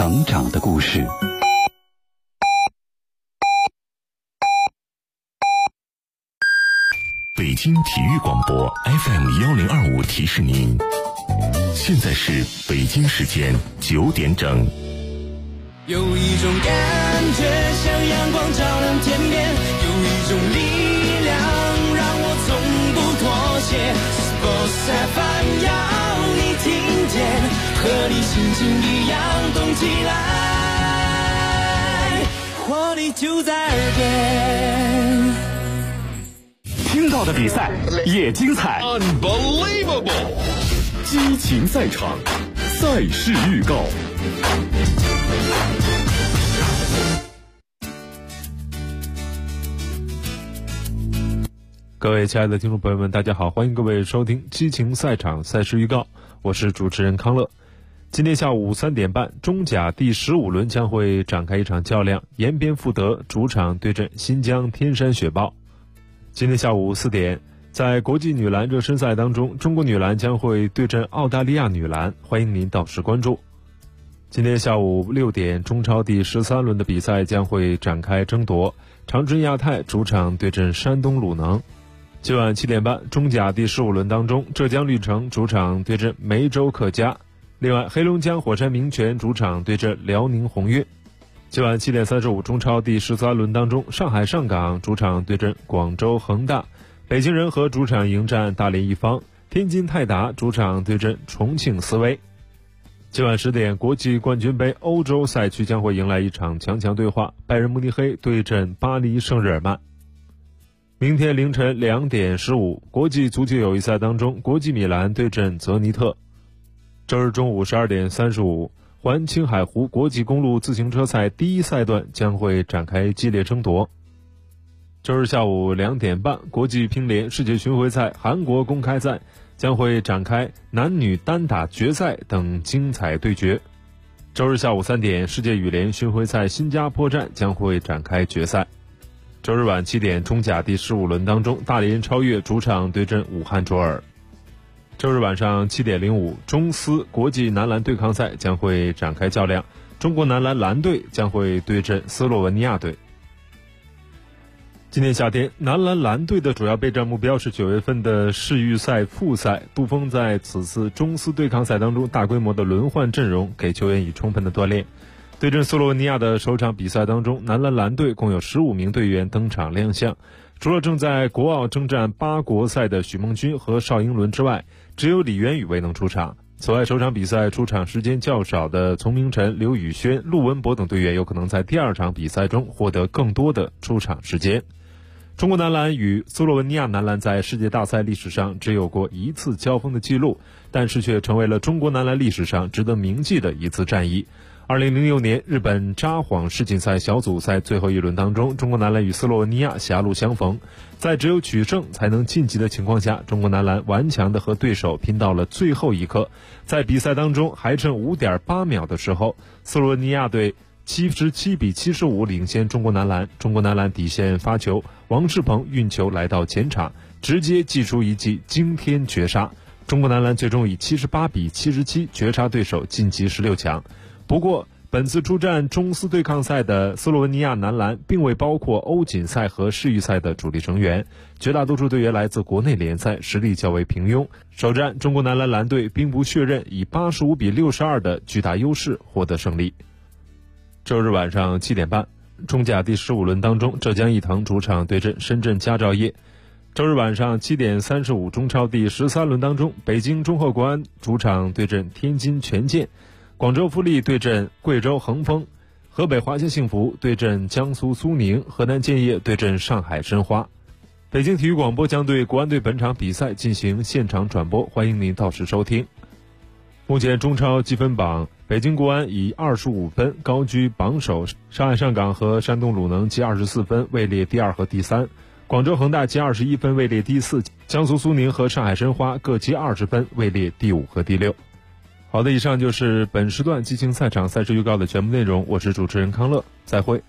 成长的故事。 北京体育广播 FM1025 提示您，现在是北京时间9点整。 有一种感觉像阳光照亮天边，有一种力量让我从不妥协。Sports FM 要你听见，和你心情一样动起来，活力就在耳边。 听到的比赛也精彩 Unbelievable！ 激情赛场，赛事预告。 各位亲爱的听众朋友们，大家好，欢迎各位收听激情赛场赛事预告，我是主持人康乐。今天下午3点半，中甲第15轮将会展开一场较量，延边富德主场对阵新疆天山雪豹。今天下午4点，在国际女篮热身赛当中，中国女篮将会对阵澳大利亚女篮，欢迎您到时关注。今天下午6点，中超第13轮的比赛将会展开争夺，长春亚泰主场对阵山东鲁能。今晚7点半，中甲第15轮当中，浙江绿城主场对阵梅州客家。另外，黑龙江火山名泉主场对阵辽宁宏运。今晚7点35，中超第13轮当中，上海上港主场对阵广州恒大，北京人和主场迎战大连一方，天津泰达主场对阵重庆斯威。今晚10点，国际冠军杯欧洲赛区将会迎来一场强强对话，拜仁慕尼黑对阵巴黎圣日耳曼。明天凌晨2点15，国际足球友谊赛当中，国际米兰对阵泽尼特。周日中午12点35，环青海湖国际公路自行车赛第一赛段将会展开激烈争夺。周日下午2点半，国际乒联世界巡回赛韩国公开赛将会展开男女单打决赛等精彩对决。周日下午3点，世界羽联巡回赛新加坡站将会展开决赛。周日晚7点，中甲第15轮当中，大连超越主场对阵武汉卓尔。周日晚上7点05，中斯国际男篮对抗赛将会展开较量，中国男篮蓝队将会对阵斯洛文尼亚队。今年夏天，男篮蓝队的主要备战目标是9月份的世预赛复赛。杜锋在此次中斯对抗赛当中大规模的轮换阵容，给球员以充分的锻炼。对阵斯洛文尼亚的首场比赛当中，男篮蓝队共有15名队员登场亮相，除了正在国奥征战8国赛的许梦君和邵英伦之外，只有李渊宇未能出场。此外，首场比赛出场时间较少的丛明晨、刘宇轩、陆文博等队员有可能在第2场比赛中获得更多的出场时间。中国男篮与斯洛文尼亚男篮在世界大赛历史上只有过1次交锋的记录，但是却成为了中国男篮历史上值得铭记的一次战役。2006年日本札幌世锦赛小组赛最后一轮当中，中国男篮与斯洛文尼亚狭路相逢，在只有取胜才能晋级的情况下，中国男篮顽强的和对手拼到了最后一刻。在比赛当中还剩 5.8 秒的时候，斯洛文尼亚队77比75领先中国男篮。中国男篮底线发球，王仕鹏运球来到前场，直接击出一记惊天绝杀。中国男篮最终以78比77绝杀对手，晋级16强。不过，本次出战中斯对抗赛的斯洛文尼亚男篮并未包括欧锦赛和世预赛的主力成员，绝大多数队员来自国内联赛，实力较为平庸。首战，中国男篮蓝队兵不血刃，以85比62的巨大优势获得胜利。周日晚上7点半，中甲第15轮当中，浙江毅腾主场对阵深圳佳兆业。周日晚上7点35，中超第13轮当中，北京中赫国安主场对阵天津权健，广州富力对阵贵州恒丰，河北华夏幸福对阵江苏苏宁，河南建业对阵上海申花。北京体育广播将对国安队本场比赛进行现场转播，欢迎您到时收听。目前中超积分榜，北京国安以25分高居榜首，上海上港和山东鲁能积24分位列第2和第3，广州恒大积21分位列第4，江苏苏宁和上海申花各积20分位列第5和第6。好的，以上就是本时段激情赛场赛事预告的全部内容，我是主持人康乐，再会。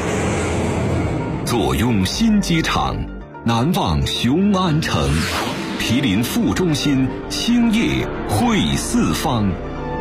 坐拥新机场，难忘雄安城。 毗邻副中心，星夜会四方。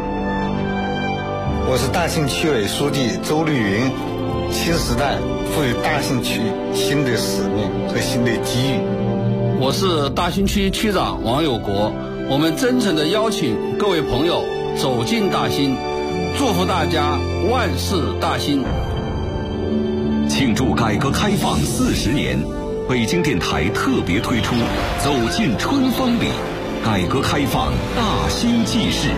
我是大兴区委书记周绿云，新时代赋予大兴区新的使命和新的机遇。 我是大兴区区长王有国，我们真诚地邀请各位朋友走进大兴，祝福大家万事大兴。 庆祝改革开放40年，北京电台特别推出《走进春风里》，改革开放大兴纪事。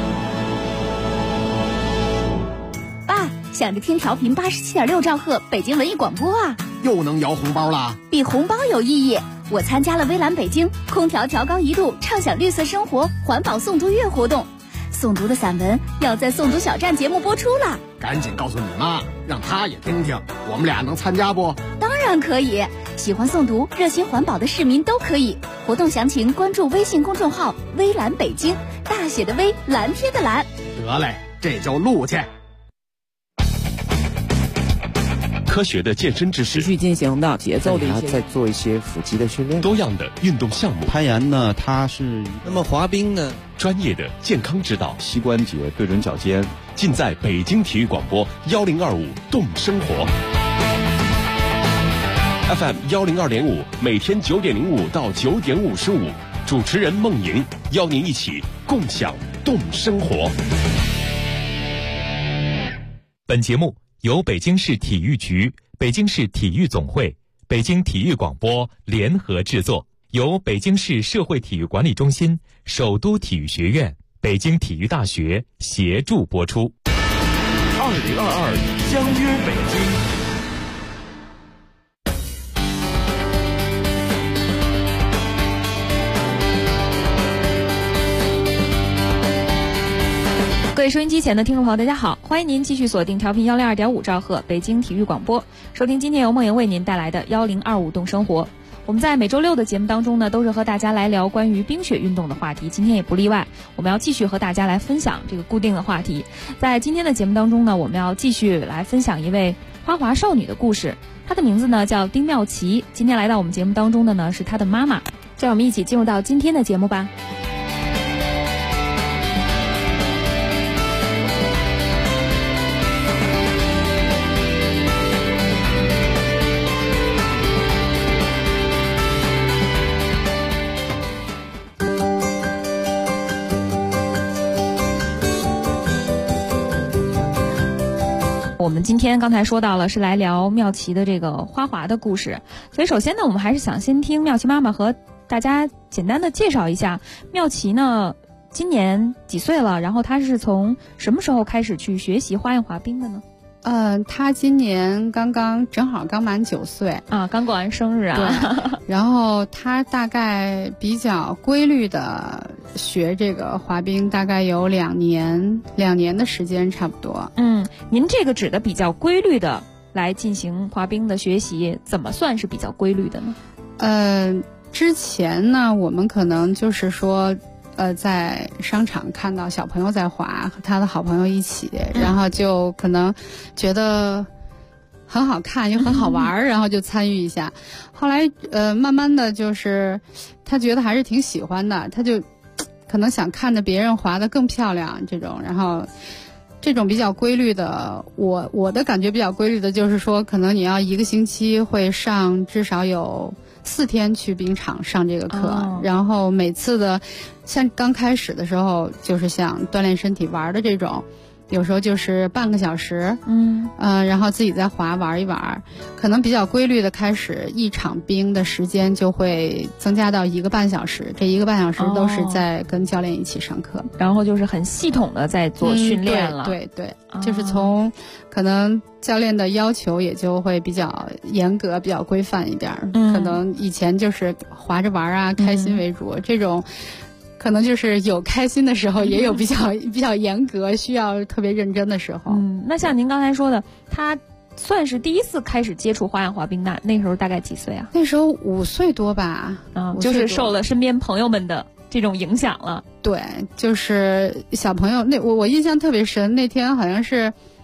爸，想着听调频87.6兆赫北京文艺广播啊！ 又能摇红包啦？ 比红包有意义。我参加了微蓝北京空调调高1度畅享绿色生活环保诵读月活动，诵读的散文要在诵读小站节目播出了。 赶紧告诉你妈，让她也听听，我们俩能参加不？ 当然可以，喜欢诵读热心环保的市民都可以。活动详情关注微信公众号微蓝北京，大写的微，蓝天的蓝。 得嘞，这就录去。 科学的健身知识， 持续进行的节奏的一些， 再做一些腹肌的训练， 多样的运动项目， 攀岩呢，它是那么滑冰呢， 专业的健康指导， 膝关节对准脚尖， 尽在北京体育广播1025动生活 FM 102.5，每天9点05到9点55，主持人孟莹邀您一起共享动生活。 本节目由北京市体育局、北京市体育总会、北京体育广播联合制作，由北京市社会体育管理中心、首都体育学院、北京体育大学协助播出。 2022相约北京。 各位收音机前的听众朋友大家好，欢迎您继续锁定调频102.5兆赫北京体育广播，收听今天由梦莹为您带来的1025动生活。我们在每周六的节目当中呢，都是和大家来聊关于冰雪运动的话题，今天也不例外，我们要继续和大家来分享这个固定的话题。在今天的节目当中呢，我们要继续来分享一位花滑少女的故事，她的名字呢叫丁妙琪，今天来到我们节目当中的呢是她的妈妈，就让我们一起进入到今天的节目吧。我们今天刚才说到了是来聊妙琪的这个花滑的故事，所以首先呢，我们还是想先听妙琪妈妈和大家简单的介绍一下妙琪呢今年几岁了，然后她是从什么时候开始去学习花样滑冰的呢？ 他今年正好刚满9岁啊，刚过完生日啊。 对，然后他大概比较规律的学这个滑冰，大概有2年的时间差不多。 您这个指的比较规律的来进行滑冰的学习，怎么算是比较规律的呢？ 之前呢，我们可能就是说。在商场看到小朋友在滑，和他的好朋友一起，然后就可能觉得很好看又很好玩，然后就参与一下。后来慢慢的就是他觉得还是挺喜欢的，他就可能想看着别人滑得更漂亮这种，然后这种比较规律的，我的感觉比较规律的就是说，可能你要1个星期会上至少有4天去冰场上这个课，然后每次的像刚开始的时候就是像锻炼身体玩的这种，有时候就是半个小时，然后自己再滑玩一玩，可能比较规律的开始一场冰的时间就会增加到1个半小时，这1个半小时都是在跟教练一起上课， 然后就是很系统的在做训练了。 对，就是从可能教练的要求也就会比较严格，比较规范一点，可能以前就是滑着玩啊，开心为主，这种可能就是有开心的时候，也有比较严格，需要特别认真的时候。 那像您刚才说的，他算是第一次开始接触花样滑冰的，那时候大概几岁啊？ 那时候5岁多吧， 就是受了身边朋友们的这种影响了。 对，就是小朋友，我印象特别深，那天好像是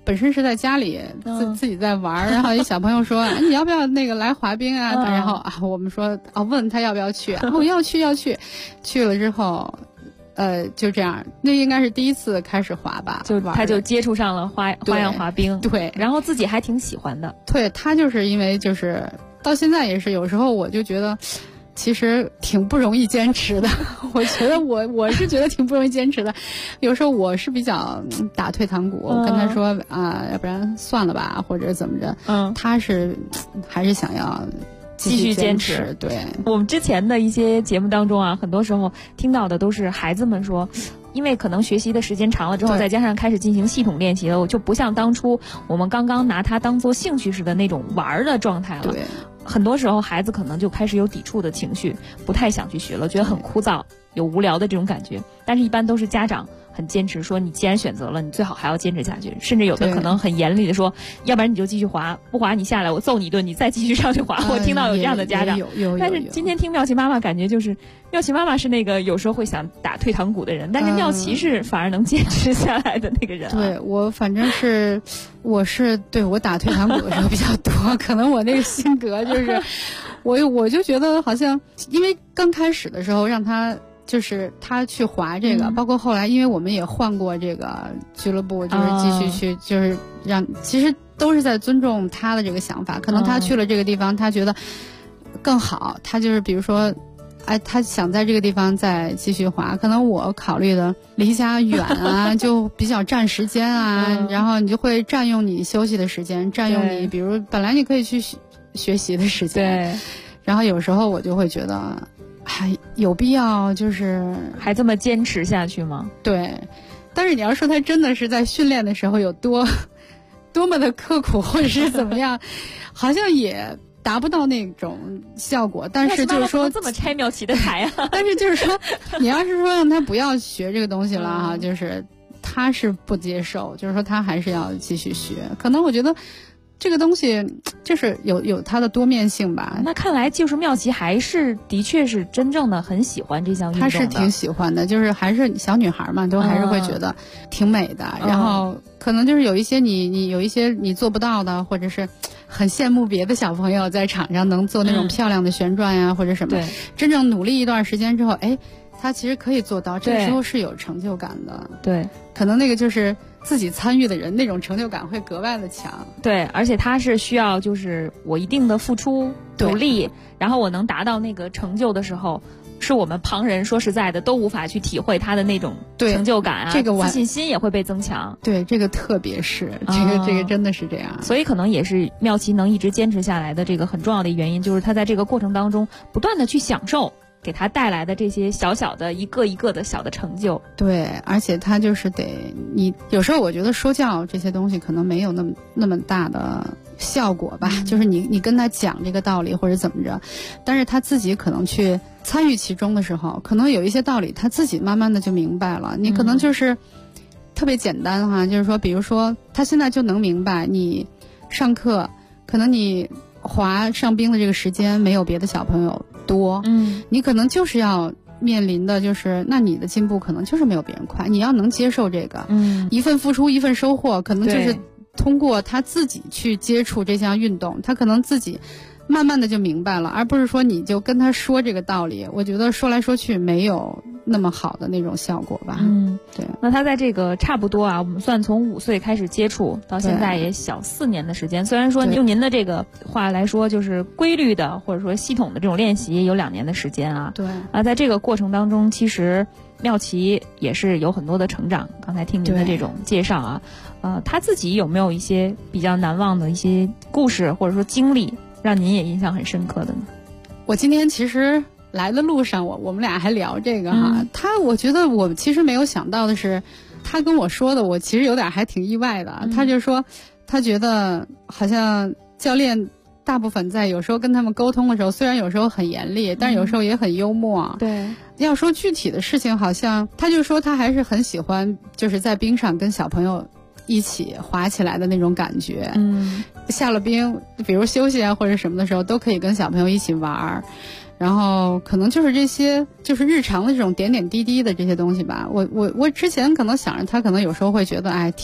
本身是在家里自己在玩，然后一小朋友说你要不要那个来滑冰啊？然后我们说问他要不要去，我要去，去了之后。就这样，那应该是第一次开始滑吧， 他就接触上了花样滑冰， 对， 然后自己还挺喜欢的。 对，他就是因为就是到现在也是，有时候我就觉得其实挺不容易坚持的。我觉得我是觉得挺不容易坚持的，有时候我是比较打退堂鼓，我跟他说要不然算了吧，或者怎么着，他是还是想要。 继续坚持。 对， 我们之前的一些节目当中啊，很多时候听到的都是孩子们说，因为可能学习的时间长了之后，再加上开始进行系统练习了，我就不像当初我们刚刚拿它当做兴趣似的那种玩的状态了。 对， 很多时候孩子可能就开始有抵触的情绪，不太想去学了，觉得很枯燥，有无聊的这种感觉。但是一般都是家长很坚持说，你既然选择了，你最好还要坚持下去，甚至有的可能很严厉的说，要不然你就继续滑，不滑你下来我揍你一顿，你再继续上去滑。我听到有这样的家长，但是今天听妙琪妈妈感觉就是妙琪妈妈是那个有时候会想打退堂鼓的人，但是妙琪是反而能坚持下来的那个人。 对，我反正是我打退堂鼓的时候比较多，可能我那个性格就是我就觉得好像因为刚开始的时候让他就是他去滑这个，包括后来因为我们也换过这个俱乐部，就是继续去就是其实都是在尊重他的这个想法，可能他去了这个地方他觉得更好，他就是比如说他想在这个地方再继续滑，可能我考虑的离家远啊就比较占时间啊，然后你就会占用你休息的时间，占用你比如本来你可以去学习的时间。对，然后有时候我就会觉得还有必要就是还这么坚持下去吗？ 对，但是你要说他真的是在训练的时候有多么的刻苦或者是怎么样，好像也达不到那种效果。但是就是说这么拆妙琪的台啊但是就是说你要是说让他不要学这个东西了哈，就是他是不接受，就是说他还是要继续学。可能我觉得这个东西就是有它的多面性吧。 那看来就是妙琪还是的确是真正的很喜欢这项运动的。 她是挺喜欢的，就是还是小女孩嘛，都还是会觉得挺美的。然后可能就是有一些你有一些你做不到的，或者是很羡慕别的小朋友在场上能做那种漂亮的旋转呀，或者什么。真正努力一段时间之后，他其实可以做到，这个时候是有成就感的。 对， 可能那个就是自己参与的人，那种成就感会格外的强。 对，而且他是需要就是我一定的付出努力，然后我能达到那个成就的时候，是我们旁人说实在的都无法去体会他的那种成就感啊， 这个自信心也会被增强。 对，这个特别是这个真的是这样。 所以可能也是妙琪能一直坚持下来的这个很重要的原因，就是他在这个过程当中不断的去享受给他带来的这些小小的一个一个的小的成就。 对，而且他就是你有时候我觉得说教这些东西可能没有那么大的效果吧，就是你跟他讲这个道理或者怎么着，但是他自己可能去参与其中的时候，可能有一些道理他自己慢慢的就明白了。你可能就是特别简单哈，就是说比如说他现在就能明白，你上课可能你上冰的这个时间没有别的小朋友多，你可能就是要面临的就是那你的进步可能就是没有别人快，你要能接受这个，一份付出一份收获，可能就是通过他自己去接触这项运动，他可能自己慢慢的就明白了，而不是说你就跟他说这个道理，我觉得说来说去没有那么好的那种效果吧。对。 那他在这个差不多啊，我们算从5岁开始接触到现在也小4年的时间，虽然说用您的这个话来说，就是规律的或者说系统的这种练习也有2年的时间啊。 对。 在这个过程当中，其实妙琪也是有很多的成长。刚才听您的这种介绍啊，他自己有没有一些比较难忘的一些故事或者说经历，让您也印象很深刻的呢？ 我今天其实来的路上，我们俩还聊这个哈。我觉得我其实没有想到的是，他跟我说的，我其实有点还挺意外的。他就说，他觉得好像教练大部分在有时候跟他们沟通的时候，虽然有时候很严厉，但是有时候也很幽默。 对。 要说具体的事情，好像他就说他还是很喜欢，就是在冰上跟小朋友一起滑起来的那种感觉。下了冰，比如休息啊或者什么的时候，都可以跟小朋友一起玩。然后可能就是这些就是日常的这种点点滴滴的这些东西吧。我之前可能想着他可能有时候会觉得挺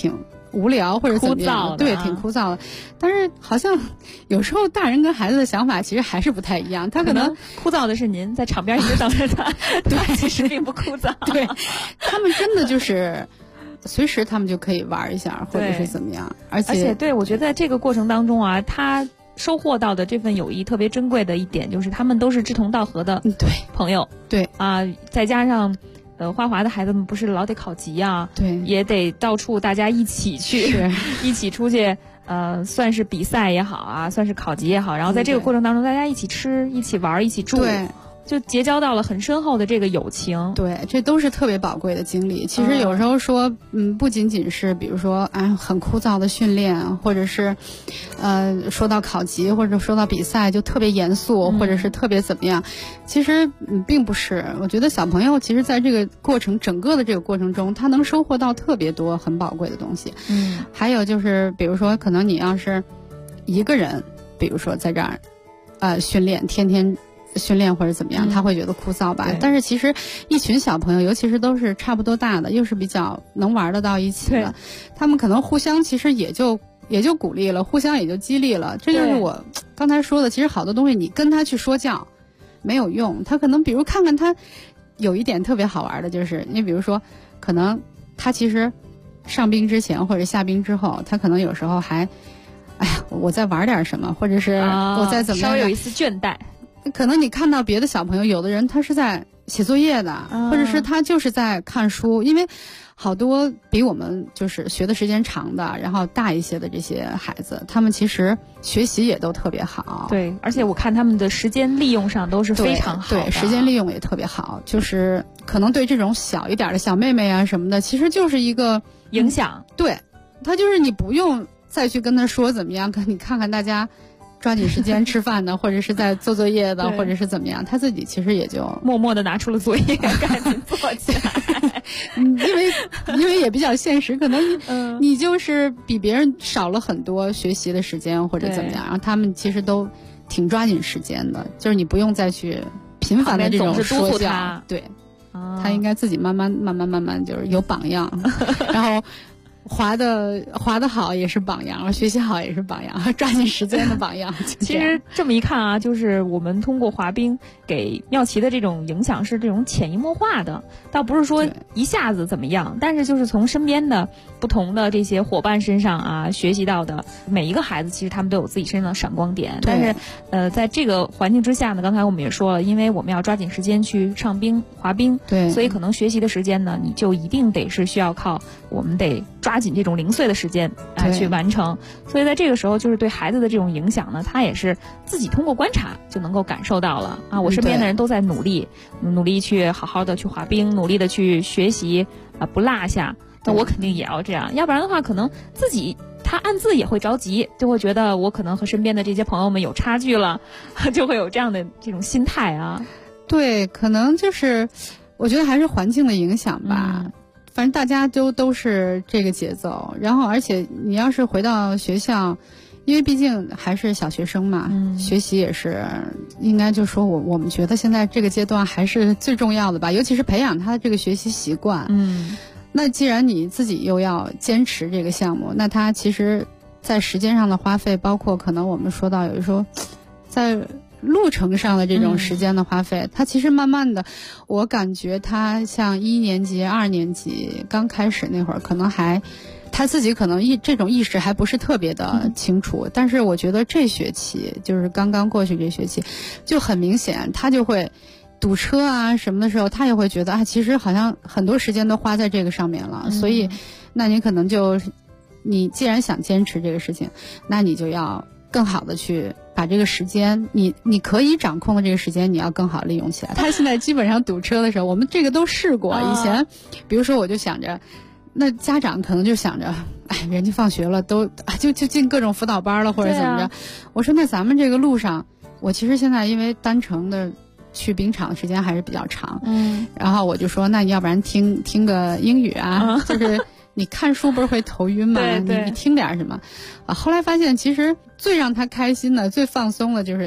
无聊或者怎么样，对，挺枯燥的。但是好像有时候大人跟孩子的想法其实还是不太一样，他可能枯燥的是您在场边一直等着他，对，其实并不枯燥。 对，他们真的就是随时他们就可以玩一下，或者是怎么样。而且对，我觉得在这个过程当中啊，他收获到的这份友谊特别珍贵的一点，就是他们都是志同道合的朋友。 对啊，再加上花滑的孩子们不是老得考级啊， 对， 也得到处大家一起去，一起出去，算是比赛也好啊，算是考级也好，然后在这个过程当中，大家一起吃、一起玩、一起住， 对， 就结交到了很深厚的这个友情。 对，这都是特别宝贵的经历。其实有时候说，不仅仅是比如说很枯燥的训练，或者是说到考级或者说到比赛就特别严肃，或者是特别怎么样，其实并不是。我觉得小朋友其实在这个过程整个的这个过程中，他能收获到特别多很宝贵的东西。还有就是比如说可能你要是一个人，比如说在这儿训练，天天训练或者怎么样，他会觉得枯燥吧。但是其实一群小朋友，尤其是都是差不多大的，又是比较能玩得到一起的，他们可能互相其实也就鼓励了，互相也就激励了。这就是我刚才说的，其实好多东西你跟他去说教没有用，他可能比如看看他有一点特别好玩的，就是你比如说可能他其实上冰之前或者下冰之后，他可能有时候还我再玩点什么，或者是我再怎么样， 稍微有一丝倦怠。 可能你看到别的小朋友，有的人他是在写作业的，或者是他就是在看书，因为好多比我们就是学的时间长的，然后大一些的这些孩子，他们其实学习也都特别好。 对，而且我看他们的时间利用上都是非常好的。 对，时间利用也特别好，就是可能对这种小一点的小妹妹啊什么的，其实就是一个影响。 对，他就是你不用再去跟他说怎么样，可你看看大家抓紧时间吃饭的，或者是在做作业的，或者是怎么样，他自己其实也就默默的拿出了作业，赶紧做起来。 因为也比较现实，可能你就是比别人少了很多学习的时间或者怎么样，然后他们其实都挺抓紧时间的，就是你不用再去频繁的这种说教，对，他应该自己慢慢就是有榜样，然后滑的好也是榜样，学习好也是榜样，抓紧时间的榜样。 其实这么一看啊，就是我们通过滑冰给妙琪的这种影响是这种潜移默化的，倒不是说一下子怎么样，但是就是从身边的不同的这些伙伴身上啊学习到的。每一个孩子其实他们都有自己身上的闪光点，但是在这个环境之下呢，刚才我们也说了，因为我们要抓紧时间去上冰滑冰， 对， 所以可能学习的时间呢，你就一定得是需要靠我们得抓紧这种零碎的时间去完成。所以在这个时候，就是对孩子的这种影响呢，他也是自己通过观察就能够感受到了啊。我身边的人都在努力去好好的去滑冰，努力的去学习不落下。那我肯定也要这样，要不然的话，可能自己他暗自也会着急，就会觉得我可能和身边的这些朋友们有差距了，就会有这样的这种心态啊。 对，可能就是我觉得还是环境的影响吧。反正大家都是这个节奏，然后而且你要是回到学校，因为毕竟还是小学生嘛，学习也是应该就说我们觉得现在这个阶段还是最重要的吧，尤其是培养他的这个学习习惯。那既然你自己又要坚持这个项目，那他其实在时间上的花费，包括可能我们说到有时候在路程上的这种时间的花费，他其实慢慢的，我感觉他像1年级、2年级刚开始那会儿，可能还他自己可能这种意识还不是特别的清楚，但是我觉得这学期就是刚刚过去这学期，就很明显他就会堵车啊什么的时候，他也会觉得其实好像很多时间都花在这个上面了，所以那你可能你既然想坚持这个事情，那你就要更好的去把这个时间，你可以掌控的这个时间，你要更好利用起来。他现在基本上堵车的时候，我们这个都试过。以前，比如说我就想着，那家长可能就想着，人家放学了都就进各种辅导班了或者怎么着。我说那咱们这个路上，我其实现在因为单程的去冰场的时间还是比较长，然后我就说，那你要不然听个英语啊，就是你看书不是会头晕吗？你听点什么啊？后来发现其实最让他开心的、最放松的就是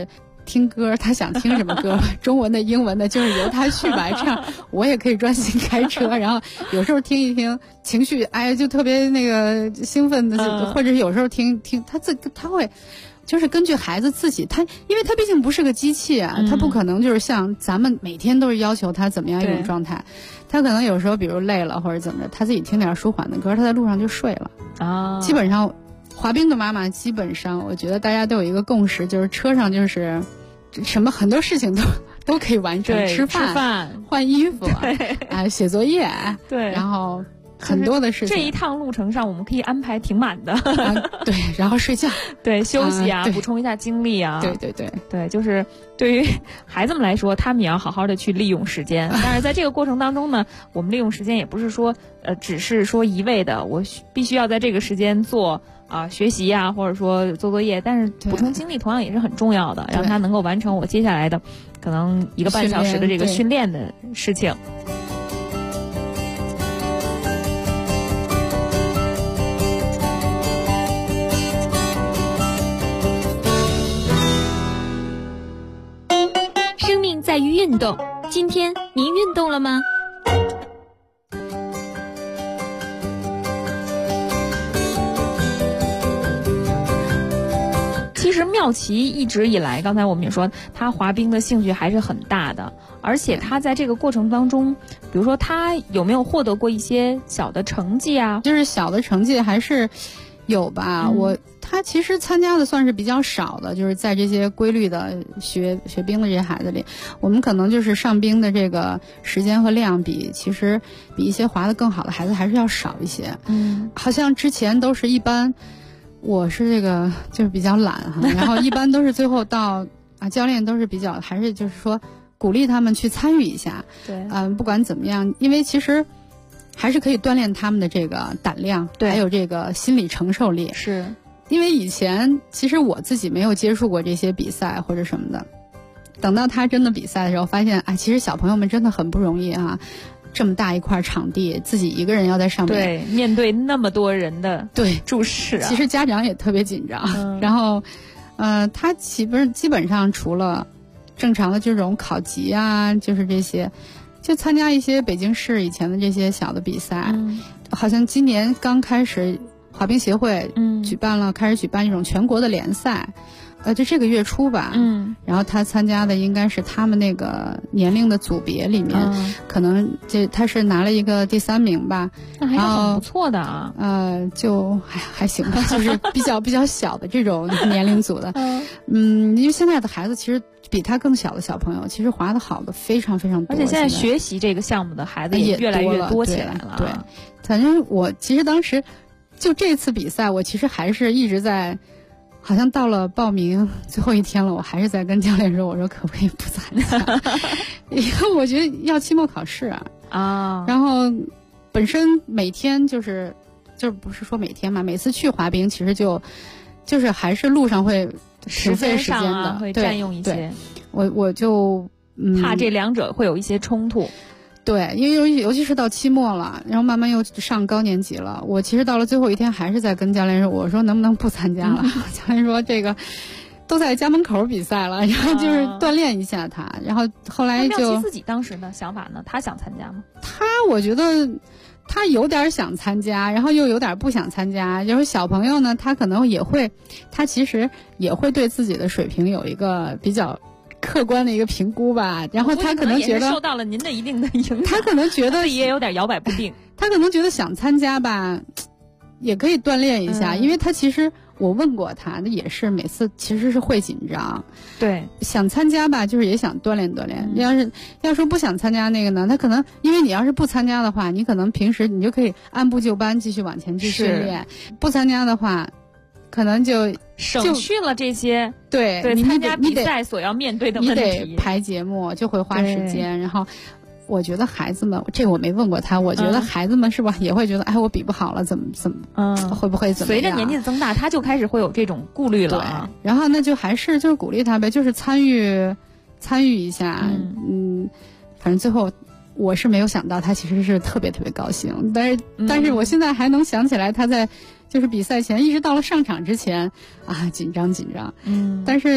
听歌，他想听什么歌，中文的、英文的，就是由他去吧。这样我也可以专心开车，然后有时候听一听，情绪就特别那个兴奋的，或者是有时候听他会。就是根据孩子自己，因为他毕竟不是个机器啊，他不可能就是像咱们每天都是要求他怎么样一种状态，他可能有时候比如累了或者怎么着，他自己听点舒缓的歌，他在路上就睡了啊。基本上滑冰的妈妈，基本上我觉得大家都有一个共识，就是车上就是什么很多事情都可以完成，吃饭、换衣服写作业，对，然后。很多的事情， 这一趟路程上我们可以安排挺满的， 对，然后睡觉， 对，休息补充一下精力啊， 对， 就是对于孩子们来说，他们也要好好的去利用时间。但是在这个过程当中呢，我们利用时间也不是说只是说一味的我必须要在这个时间做学习呀，或者说做作业，但是补充精力同样也是很重要的，让他能够完成我接下来的可能1个半小时的这个训练的事情。 在于运动，今天您运动了吗？ 其实妙琪一直以来，刚才我们也说，他滑冰的兴趣还是很大的，而且他在这个过程当中，比如说他有没有获得过一些小的成绩啊？ 就是小的成绩还是有吧，他其实参加的算是比较少的，就是在这些规律的学冰的这些孩子里，我们可能就是上冰的这个时间和量其实比一些滑得更好的孩子还是要少一些。好像之前都是一般，我是这个就是比较懒哈，然后一般都是最后到教练都是比较还是就是说鼓励他们去参与一下。 对， 不管怎么样，因为其实。还是可以锻炼他们的这个胆量，还有这个心理承受力。 是， 因为以前其实我自己没有接触过这些比赛或者什么的，等到他真的比赛的时候，发现其实小朋友们真的很不容易啊，这么大一块场地，自己一个人要在上面， 对，面对那么多人的注视其实家长也特别紧张。然后，他基本上除了正常的这种考级啊，就是这些。就参加一些北京市以前的这些小的比赛，好像今年刚开始滑冰协会开始举办这种全国的联赛，就这个月初吧，然后他参加的应该是他们那个年龄的组别里面，可能他是拿了一个第3名吧， 那还是很不错的啊， 就还行吧，就是比较小的这种年龄组的，因为现在的孩子其实。比他更小的小朋友，其实滑得好的非常非常多， 而且现在学习这个项目的孩子也越来越多起来了。 对，反正我其实当时就这次比赛，我其实还是一直在，好像到了报名最后一天了，我还是在跟教练说，我说可不可以不参加？因为我觉得要期末考试啊。然后本身每天就是不是说每天嘛，每次去滑冰其实就是还是路上会。 时间上会占用一些， 我就怕这两者会有一些冲突。 对，因为尤其是到期末了，然后慢慢又上高年级了。我其实到了最后一天，还是在跟教练说，我说能不能不参加了？教练说这个都在家门口比赛了，然后就是锻炼一下他。然后后来就妙琪自己当时的想法呢？他想参加吗？ 我觉得。他有点想参加，然后又有点不想参加。就是小朋友呢，他可能他其实也会对自己的水平有一个比较客观的一个评估吧。然后他可能觉得受到了您的一定的影响， 他可能觉得也有点摇摆不定。 他可能觉得想参加吧，也可以锻炼一下，因为他其实我问过他，那也是每次其实是会紧张。 对， 想参加吧，就是也想锻炼锻炼。要说不想参加那个呢，他可能因为你要是不参加的话，你可能平时你就可以按部就班继续往前去训练。不参加的话，可能就省去了这些对参加比赛所要面对的问题。 你得排节目，就会花时间，然后。我觉得孩子们，这个我没问过他。我觉得孩子们是吧，也会觉得，我比不好了，怎么，会不会怎么样？ 随着年纪的增大，他就开始会有这种顾虑了啊。 然后那就还是就是鼓励他呗，就是参与一下。反正最后我是没有想到，他其实是特别特别高兴。但是我现在还能想起来，他在就是比赛前一直到了上场之前紧张。但是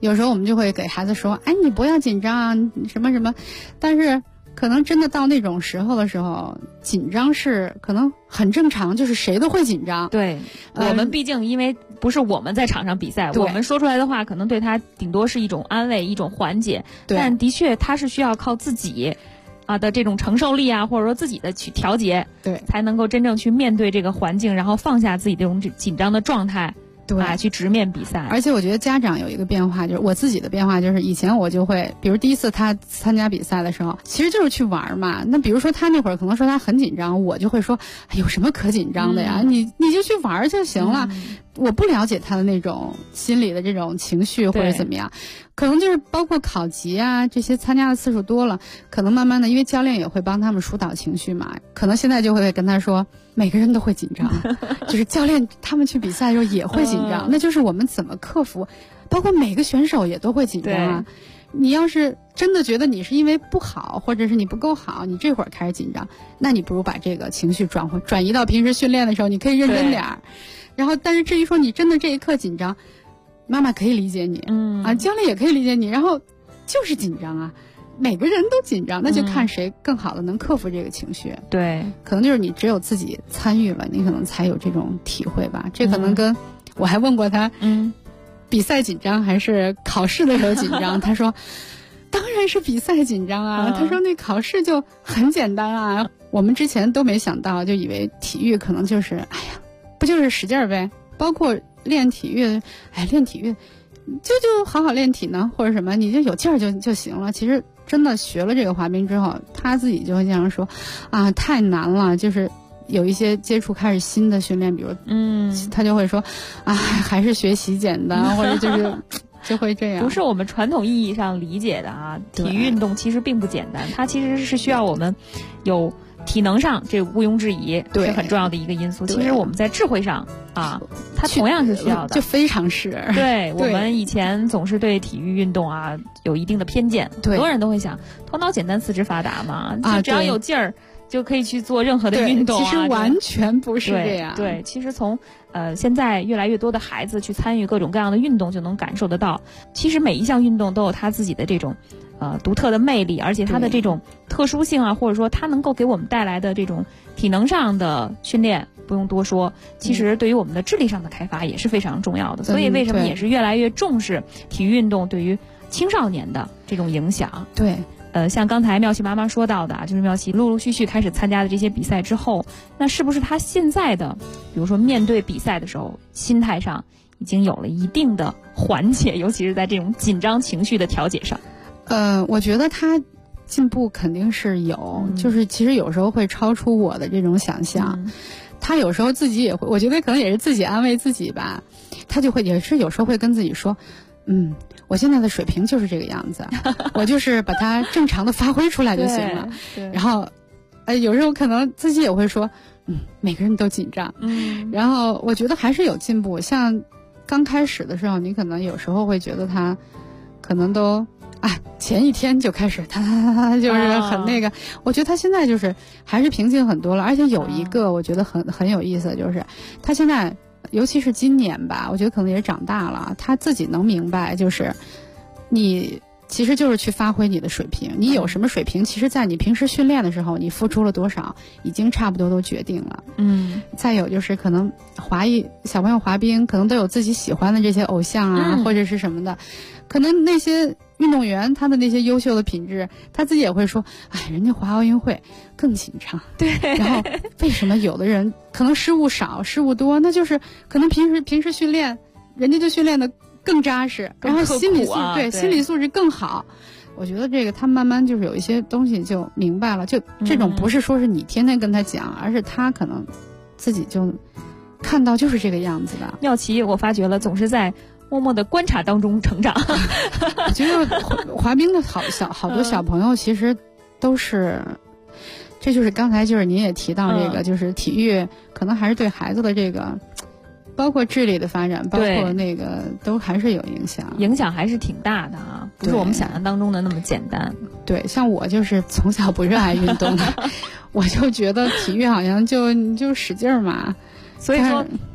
有时候我们就会给孩子说，哎，你不要紧张啊，什么什么，但是可能真的到那种时候的时候，紧张是可能很正常，就是谁都会紧张。 对，我们毕竟因为不是我们在场上比赛，我们说出来的话可能对他顶多是一种安慰，一种缓解。但的确他是需要靠自己的这种承受力啊，或者说自己的去调节， 对， 才能够真正去面对这个环境，然后放下自己这种紧张的状态。对，去直面比赛。 而且我觉得家长有一个变化，就是我自己的变化，就是以前我就会，比如第一次他参加比赛的时候，其实就是去玩嘛。那比如说他那会儿可能说他很紧张，我就会说，有什么可紧张的呀？你就去玩就行了。我不了解他的那种心理的这种情绪或者怎么样，可能就是包括考级啊这些参加的次数多了，可能慢慢的，因为教练也会帮他们疏导情绪嘛，可能现在就会跟他说，每个人都会紧张，就是教练他们去比赛的时候也会紧张，那就是我们怎么克服，包括每个选手也都会紧张啊。你要是真的觉得你是因为不好，或者是你不够好，你这会儿开始紧张，那你不如把这个情绪转移到平时训练的时候，你可以认真点儿。然后，但是至于说你真的这一刻紧张，妈妈可以理解你，教练也可以理解你，然后就是紧张啊，每个人都紧张，那就看谁更好的能克服这个情绪。 对， 可能就是你只有自己参与了，你可能才有这种体会吧。这可能跟我还问过他，比赛紧张还是考试的时候紧张？他说，当然是比赛紧张啊。他说那考试就很简单啊。我们之前都没想到，就以为体育可能就是，哎呀。不就是使劲儿呗？包括练体育，练体育就好好练体呢，或者什么，你就有劲儿就行了。其实真的学了这个滑冰之后，他自己就会这样说啊，太难了。就是有一些接触开始新的训练，比如他就会说啊，还是学习简单，或者就会这样。 不是我们传统意义上理解的啊，体育运动其实并不简单，它其实是需要我们有。体能上这毋庸置疑是很重要的一个因素。其实我们在智慧上它同样是需要的， 就非常是。 对，我们以前总是对体育运动有一定的偏见，很多人都会想头脑简单四肢发达嘛，就只要有劲儿就可以去做任何的运动。 其实完全不是这样。 对，其实从现在越来越多的孩子去参与各种各样的运动，就能感受得到，其实每一项运动都有它自己的这种独特的魅力，而且它的这种特殊性啊，或者说它能够给我们带来的这种体能上的训练，不用多说，其实对于我们的智力上的开发也是非常重要的。所以为什么也是越来越重视体育运动对于青少年的这种影响？ 对， 像刚才妙琪妈妈说到的，就是妙琪陆陆续续开始参加的这些比赛之后，那是不是她现在的，比如说面对比赛的时候，心态上已经有了一定的缓解，尤其是在这种紧张情绪的调节上？ 我觉得他进步肯定是有，就是其实有时候会超出我的这种想象。他有时候自己也会，我觉得可能也是自己安慰自己吧。他就会也是有时候会跟自己说，我现在的水平就是这个样子，我就是把它正常的发挥出来就行了。然后，有时候可能自己也会说，每个人都紧张。然后我觉得还是有进步。像刚开始的时候，你可能有时候会觉得他可能都。前一天就开始他就是很那个，我觉得他现在就是还是平静很多了。而且有一个我觉得很有意思，就是他现在尤其是今年吧，我觉得可能也长大了，他自己能明白，就是你其实就是去发挥你的水平，你有什么水平，其实在你平时训练的时候，你付出了多少，已经差不多都决定了。再有就是可能小朋友滑冰，可能都有自己喜欢的这些偶像啊，或者是什么的，可能那些运动员他的那些优秀的品质，他自己也会说，人家滑奥运会更紧张。 对。 然后为什么有的人可能失误少，失误多，那就是可能平时训练，人家就训练的更扎实，然后心理素质更好。我觉得这个他慢慢就是有一些东西就明白了，就这种不是说是你天天跟他讲，而是他可能自己就看到就是这个样子的。 妙琪，我发觉了，总是在默默的观察当中成长。 我觉得滑冰的好多小朋友其实都是，这就是刚才就是您也提到这个，就是体育可能还是对孩子的这个。包括智力的发展，包括那个都还是有影响， 影响还是挺大的啊，不是我们想象当中的那么简单。 对，像我就是从小不热爱运动的，我就觉得体育好像就使劲儿嘛。 所以说，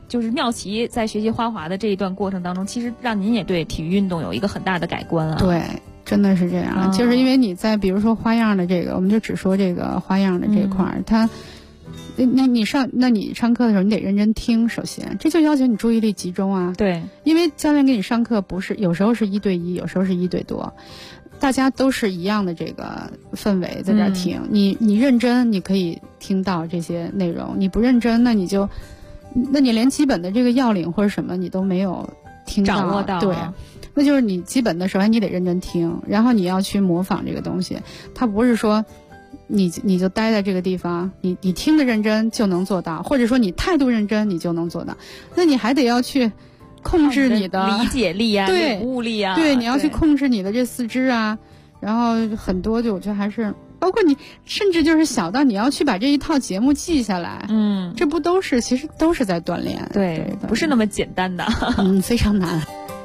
就是妙琪在学习花滑的这一段过程当中，其实让您也对体育运动有一个很大的改观啊。 对，真的是这样，就是因为你在比如说花样的这个，我们就只说这个花样的这块儿，它。你上课的时候，你得认真听。首先，这就要求你注意力集中啊。 对， 因为教练给你上课不是有时候是1对1，有时候是1对多，大家都是一样的这个氛围在这儿听。你认真，你可以听到这些内容；你不认真，那你连基本的这个要领或者什么你都没有听到掌握到。 对，那就是你基本的首先你得认真听，然后你要去模仿这个东西。它不是说。你就待在这个地方，你听得认真就能做到，或者说你态度认真你就能做到，那你还得要去控制你的理解力啊， 对， 领悟力啊， 对，你要去控制你的这四肢啊，然后很多就我觉得还是包括你，甚至就是小到你要去把这一套节目记下来，这不都是其实都是在锻炼， 对，不是那么简单的， 非常难。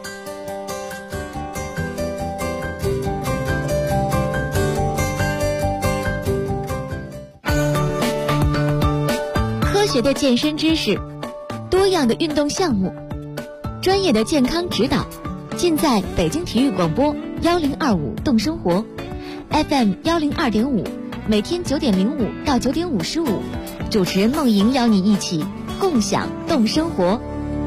科学的健身知识，多样的运动项目，专业的健康指导，尽在北京体育广播1025动生活 FM 102.5，每天9点05到9点55，主持人梦莹邀你一起共享动生活。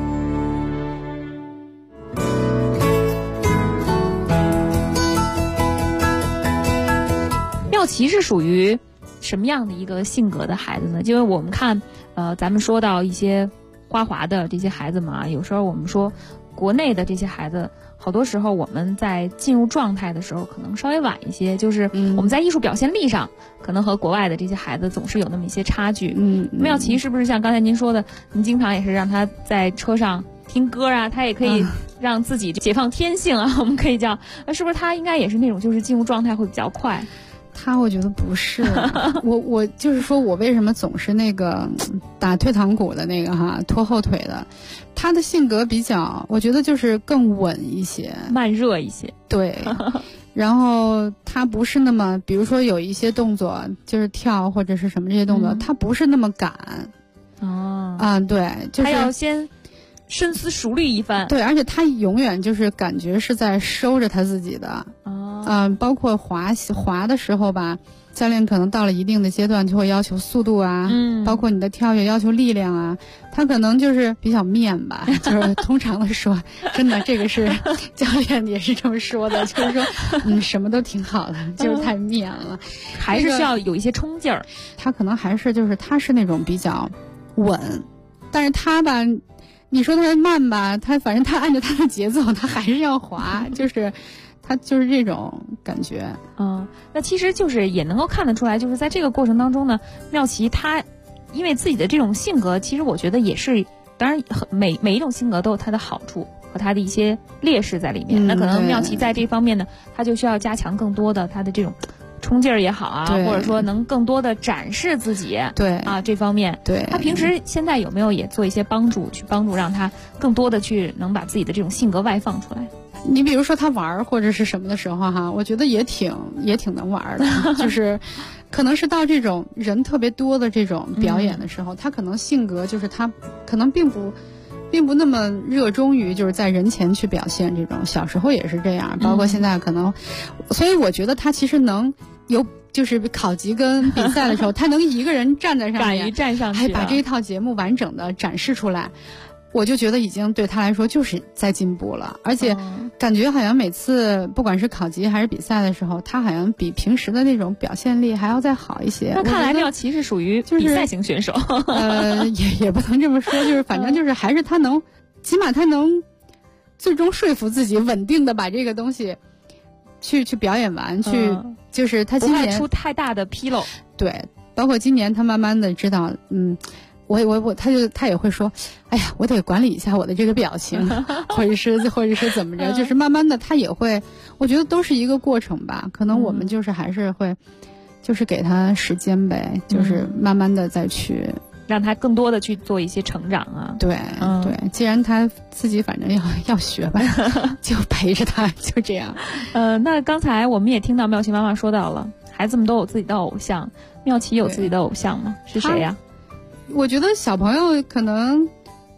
妙琪是属于什么样的一个性格的孩子呢？因为我们看咱们说到一些花滑的这些孩子嘛，有时候我们说国内的这些孩子好多时候我们在进入状态的时候可能稍微晚一些，就是我们在艺术表现力上可能和国外的这些孩子总是有那么一些差距。妙琪是不是像刚才您说的，您经常也是让他在车上听歌啊，他也可以让自己解放天性啊，我们可以叫，是不是他应该也是那种就是进入状态会比较快？ 我觉得不是，我就是说我为什么总是那个打退堂鼓的那个拖后腿的，他的性格比较，我觉得就是更稳一些， 慢热一些， 对。然后他不是那么，比如说有一些动作就是跳或者是什么这些动作，他不是那么赶。对，就是他要先深思熟虑一番。 对，而且他永远就是感觉是在收着他自己的。包括滑的时候吧，教练可能到了一定的阶段就会要求速度啊，包括你的跳跃要求力量啊，他可能就是比较面吧，就是通常的说，真的这个是教练也是这么说的，就是说什么都挺好的，就是太面了， 还是需要有一些冲劲儿。 他可能还是就是他是那种比较稳，但是他吧，你说他慢吧，他反正他按照他的节奏，他还是要滑，就是他就是这种感觉。 那其实就是也能够看得出来，就是在这个过程当中呢，妙琪他因为自己的这种性格，其实我觉得也是，当然每一种性格都有它的好处和它的一些劣势在里面。那可能妙琪在这方面呢，他就需要加强更多的他的这种冲劲儿也好啊，或者说能更多的展示自己， 对啊，这方面， 对他平时现在有没有也做一些帮助让他更多的去能把自己的这种性格外放出来？ 你比如说他玩或者是什么的时候我觉得也挺能玩的，就是可能是到这种人特别多的这种表演的时候，他可能性格就是他可能并不那么热衷于就是在人前去表现这种，小时候也是这样，包括现在可能，所以我觉得他其实能有就是考级跟比赛的时候，他能一个人站在上面， 敢于站上去， 还把这一套节目完整的展示出来。我就觉得已经对他来说就是在进步了，而且感觉好像每次不管是考级还是比赛的时候，他好像比平时的那种表现力还要再好一些。 那看来妙琪是属于比赛型选手， 也不能这么说，就是反正就是还是他能，起码他能最终说服自己，稳定的把这个东西去表演完，就是他今年不会出太大的纰漏。 对，包括今年他慢慢的知道，他也会说，哎呀，我得管理一下我的这个表情，或者是怎么着，就是慢慢的他也会，我觉得都是一个过程吧。可能我们就是还是会，就是给他时间呗，就是慢慢的再去让他更多的去做一些成长啊。 对，对，既然他自己反正要学吧，就陪着他，就这样。 那刚才我们也听到妙琪妈妈说到了，孩子们都有自己的偶像，妙琪有自己的偶像吗？是谁呀？ 我觉得小朋友可能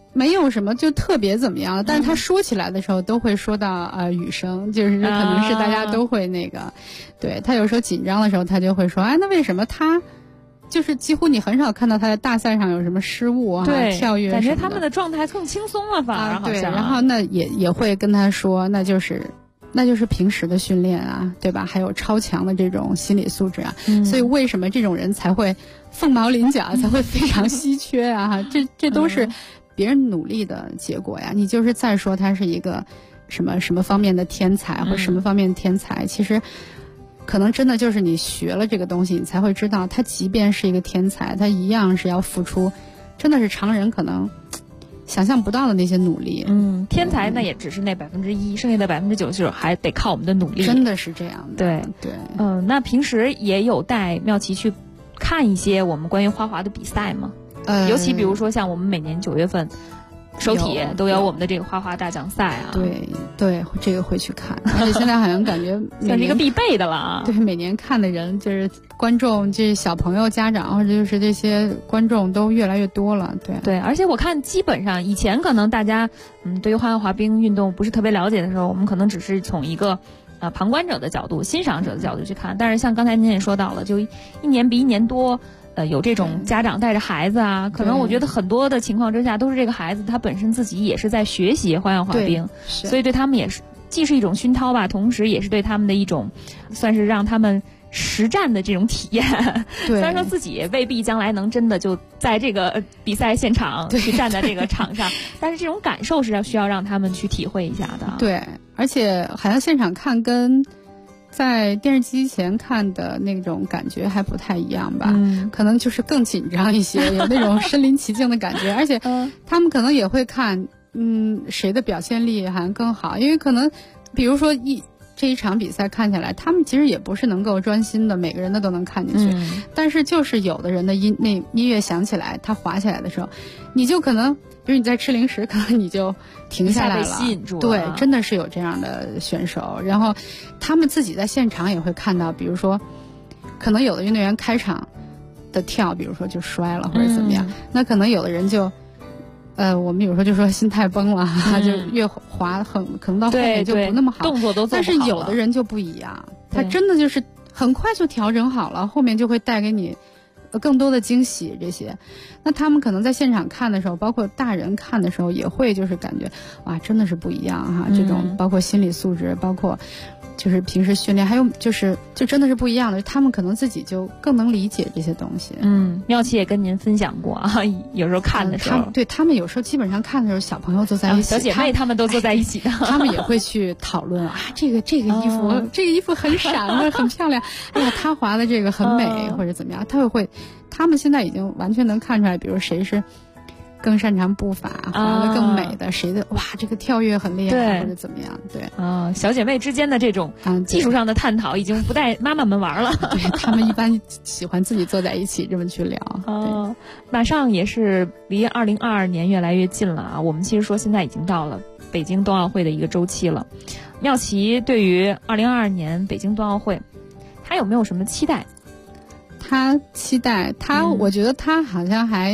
没有什么就特别怎么样，但是他说起来的时候都会说到雨声，就是可能是大家都会那个，对，他有时候紧张的时候他就会说，哎，那为什么他就是几乎你很少看到他在大赛上有什么失误啊， 对， 跳跃什么的， 感觉他们的状态更轻松了，反而好像。 对，然后那也会跟他说，那就是平时的训练啊，对吧？还有超强的这种心理素质啊，所以为什么这种人才会凤毛麟角，才会非常稀缺啊？这都是别人努力的结果呀。你就是再说他是一个什么方面的天才，或者什么方面的天才，其实可能真的就是你学了这个东西，你才会知道，他即便是一个天才，他一样是要付出，真的是常人可能想象不到的那些努力。 天才那也只是那1%，剩下的99%还得靠我们的努力。 真的是这样的。对。 那平时也有带妙琪去看一些我们关于花滑的比赛吗？尤其比如说像我们每年9月份。首体都有我们的这个花滑大奖赛啊， 对，这个会去看，而且现在好像感觉算是一个必备的了啊。 对，每年看的人就是观众，这小朋友、家长或者就是这些观众都越来越多了。 对，而且我看基本上以前可能大家对于花样滑冰运动不是特别了解的时候，我们可能只是从一个旁观者的角度、欣赏者的角度去看，但是像刚才您也说到了，就一年比一年多。有这种家长带着孩子啊，可能我觉得很多的情况之下都是这个孩子他本身自己也是在学习花样滑冰，所以对他们也是既是一种熏陶吧，同时也是对他们的一种算是让他们实战的这种体验。虽然说自己未必将来能真的就在这个比赛现场去站在这个场上，但是这种感受是需要让他们去体会一下的。 对，而且好像现场看跟在电视机前看的那种感觉还不太一样吧，可能就是更紧张一些，有那种身临其境的感觉，而且他们可能也会看，谁的表现力好像更好，因为可能比如说这一场比赛看起来，他们其实也不是能够专心的，每个人的都能看进去，但是就是有的人的音乐响起来，他滑起来的时候，你就可能，比如你在吃零食，可能你就停下来了， 吸引住了。 对，真的是有这样的选手，然后他们自己在现场也会看到，比如说，可能有的运动员开场的跳，比如说就摔了或者怎么样，那可能有的人就。我们有时候就说心态崩了，就越滑可能到后面就不那么好， 动作都做不好了。 但是有的人就不一样，他真的就是很快就调整好了，后面就会带给你更多的惊喜。这些，那他们可能在现场看的时候，包括大人看的时候，也会就是感觉哇，真的是不一样哈。这种包括心理素质，包括。就是平时训练，还有就真的是不一样的，他们可能自己就更能理解这些东西。 妙琪也跟您分享过啊，有时候看的时候， 他们有时候基本上看的时候，小朋友坐在一起， 小姐妹他们都坐在一起的， 他们也会去讨论啊，这个衣服，这个衣服很闪，很漂亮，哎呀，他滑的这个很美，或者怎么样，他们现在已经完全能看出来，比如谁是。更擅长步伐，滑得更美的，谁的哇，这个跳跃很厉害，或者怎么样？对， 小姐妹之间的这种技术上的探讨，已经不带妈妈们玩了。 对，他们一般喜欢自己坐在一起这么去聊。 马上也是离2022年越来越近了啊！我们其实说现在已经到了北京冬奥会的一个周期了。妙琪对于2022年北京冬奥会，他有没有什么期待？ 他期待我觉得他好像还。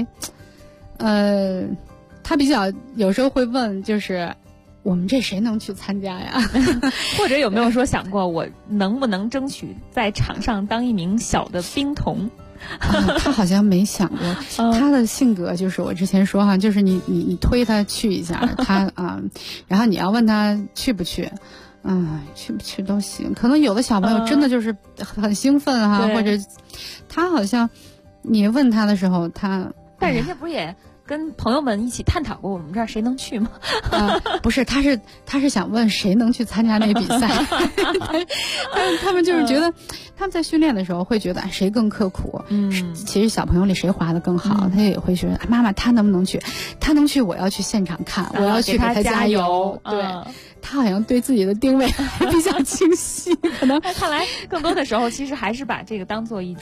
他比较有时候会问，就是我们这谁能去参加呀？ 或者有没有说想过，我能不能争取在场上当一名小的冰童？ 他好像没想过，他的性格就是我之前说哈，就是你推他去一下，他然后你要问他去不去。去不去都行。可能有的小朋友真的就是很兴奋哈，或者他好像你问他的时候， 但人家不是也跟朋友们一起探讨过我们这儿谁能去吗？ 不是，他是想问谁能去参加那比赛。他们就是觉得他们在训练的时候会觉得谁更刻苦。其实小朋友里谁滑得更好，他也会觉得妈妈他能不能去？他能去，我要去现场看，我要去给他加油。对。他好像对自己的定位比较清晰，可能看来更多的时候其实还是把这个当做一种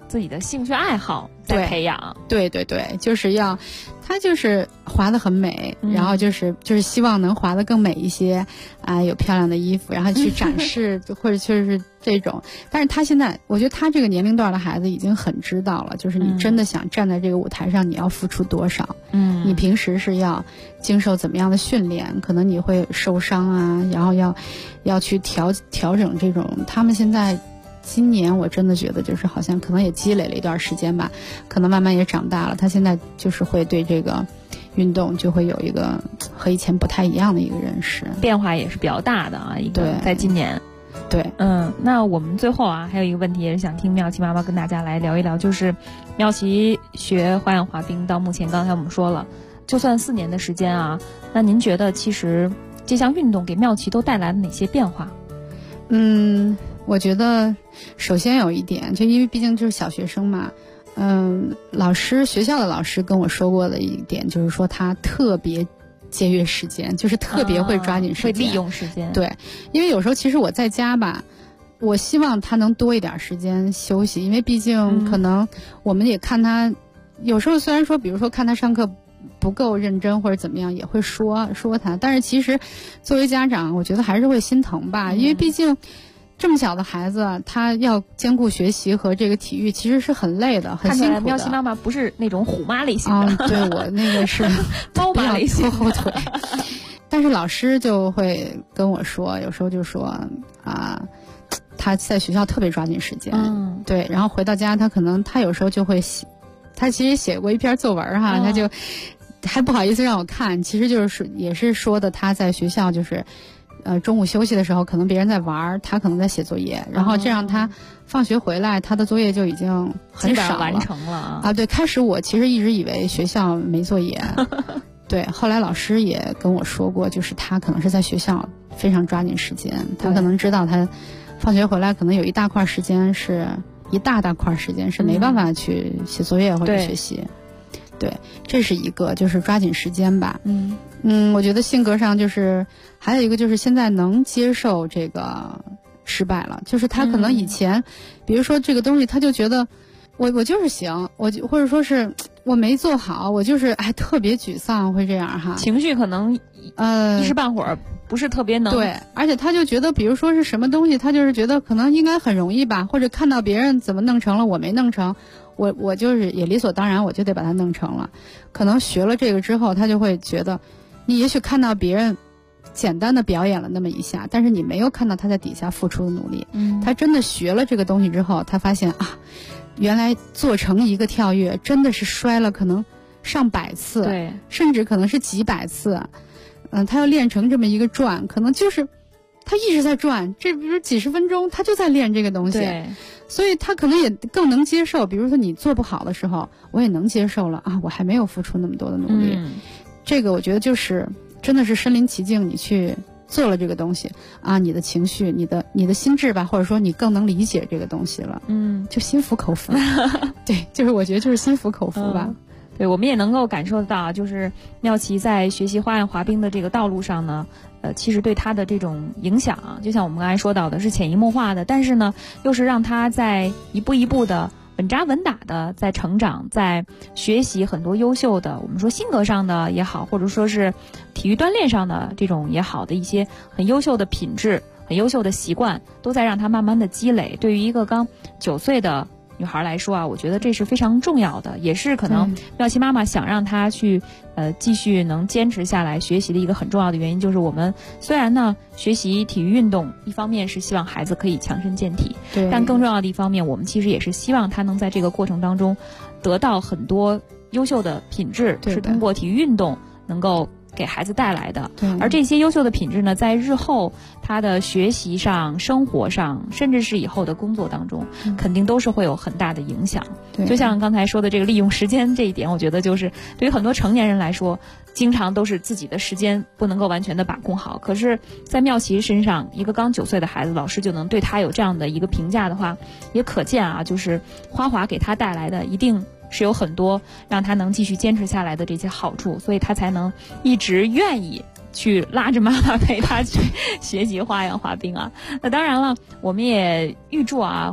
自己的兴趣爱好在培养。 对，就是要他就是滑得很美，然后就是希望能滑得更美一些啊，有漂亮的衣服，然后去展示或者就是这种。但是他现在，我觉得他这个年龄段的孩子已经很知道了，就是你真的想站在这个舞台上，你要付出多少。你平时是要经受怎么样的训练，可能你会受伤啊，然后要去调整这种。他们现在今年我真的觉得就是好像可能也积累了一段时间吧，可能慢慢也长大了，他现在就是会对这个运动就会有一个和以前不太一样的一个认识， 变化也是比较大的啊。一个在今年， 对， 那我们最后啊还有一个问题也是想听妙琪妈妈跟大家来聊一聊，就是妙琪学花样滑冰到目前，刚才我们说了，就算4年的时间啊，那您觉得其实这项运动给妙琪都带来了哪些变化？ 我觉得首先有一点，就因为毕竟就是小学生嘛，学校的老师跟我说过的一点就是说他特别节约时间，就是特别会抓紧时间， 会利用时间。 对，因为有时候其实我在家吧，我希望他能多一点时间休息，因为毕竟可能我们也看他，有时候虽然说比如说看他上课不够认真或者怎么样，也会说他，但是其实作为家长我觉得还是会心疼吧，因为毕竟这么小的孩子他要兼顾学习和这个体育，其实是很累的，很辛苦的。 妙琪妈妈不是那种虎妈类型的， 对，我那个是猫妈类型， 拖后腿。但是老师就会跟我说，有时候就说他在学校特别抓紧时间，对，然后回到家他有时候就会他其实写过一篇作文哈，他就还不好意思让我看，其实就是也是说的他在学校就是中午休息的时候可能别人在玩，他可能在写作业，然后这样他放学回来他的作业就已经很少了， 完成了啊。 对，开始我其实一直以为学校没作业对，后来老师也跟我说过，就是他可能是在学校非常抓紧时间，他可能知道他放学回来可能有一大块时间是没办法去写作业或者学习。对，这是一个就是抓紧时间吧。我觉得性格上就是还有一个就是现在能接受这个失败了，就是他可能以前比如说这个东西他就觉得我就是行，或者说是我没做好，我就是特别沮丧，会这样哈， 情绪可能一时半会儿不是特别能。 对，而且他就觉得比如说是什么东西，他就是觉得可能应该很容易吧，或者看到别人怎么弄成了我没弄成，我就是也理所当然我就得把它弄成了。可能学了这个之后他就会觉得，你也许看到别人简单的表演了那么一下，但是你没有看到他在底下付出的努力。他真的学了这个东西之后，他发现原来做成一个跳跃真的是摔了可能上百次， 对， 甚至可能是几百次。他要练成这么一个转，可能就是他一直在转，这比如几十分钟他就在练这个东西， 对， 所以他可能也更能接受，比如说你做不好的时候我也能接受了我还没有付出那么多的努力。这个我觉得就是真的是身临其境，你去做了这个东西你的情绪你的心智吧，或者说你更能理解这个东西了，就心服口服对，就是我觉得就是心服口服吧。 对，我们也能够感受到，就是妙琪在学习花样滑冰的这个道路上呢，其实对他的这种影响就像我们刚才说到的是潜移默化的，但是呢又是让他在一步一步的稳扎稳打的在成长，在学习很多优秀的，我们说性格上的也好，或者说是体育锻炼上的这种也好的一些很优秀的品质，很优秀的习惯，都在让他慢慢的积累。对于一个刚9岁的女孩来说我觉得这是非常重要的，也是可能妙琪妈妈想让她去继续能坚持下来学习的一个很重要的原因，就是我们虽然呢学习体育运动一方面是希望孩子可以强身健体，但更重要的一方面我们其实也是希望他能在这个过程当中得到很多优秀的品质，是通过体育运动能够给孩子带来的。而这些优秀的品质呢，在日后他的学习上、生活上，甚至是以后的工作当中，肯定都是会有很大的影响。就像刚才说的这个利用时间这一点，我觉得就是对于很多成年人来说，经常都是自己的时间不能够完全的把控好。可是在妙琪身上，一个刚9岁的孩子，老师就能对他有这样的一个评价的话，也可见就是花滑给他带来的一定是有很多让他能继续坚持下来的这些好处，所以他才能一直愿意去拉着妈妈陪他去学习花样滑冰那当然了，我们也预祝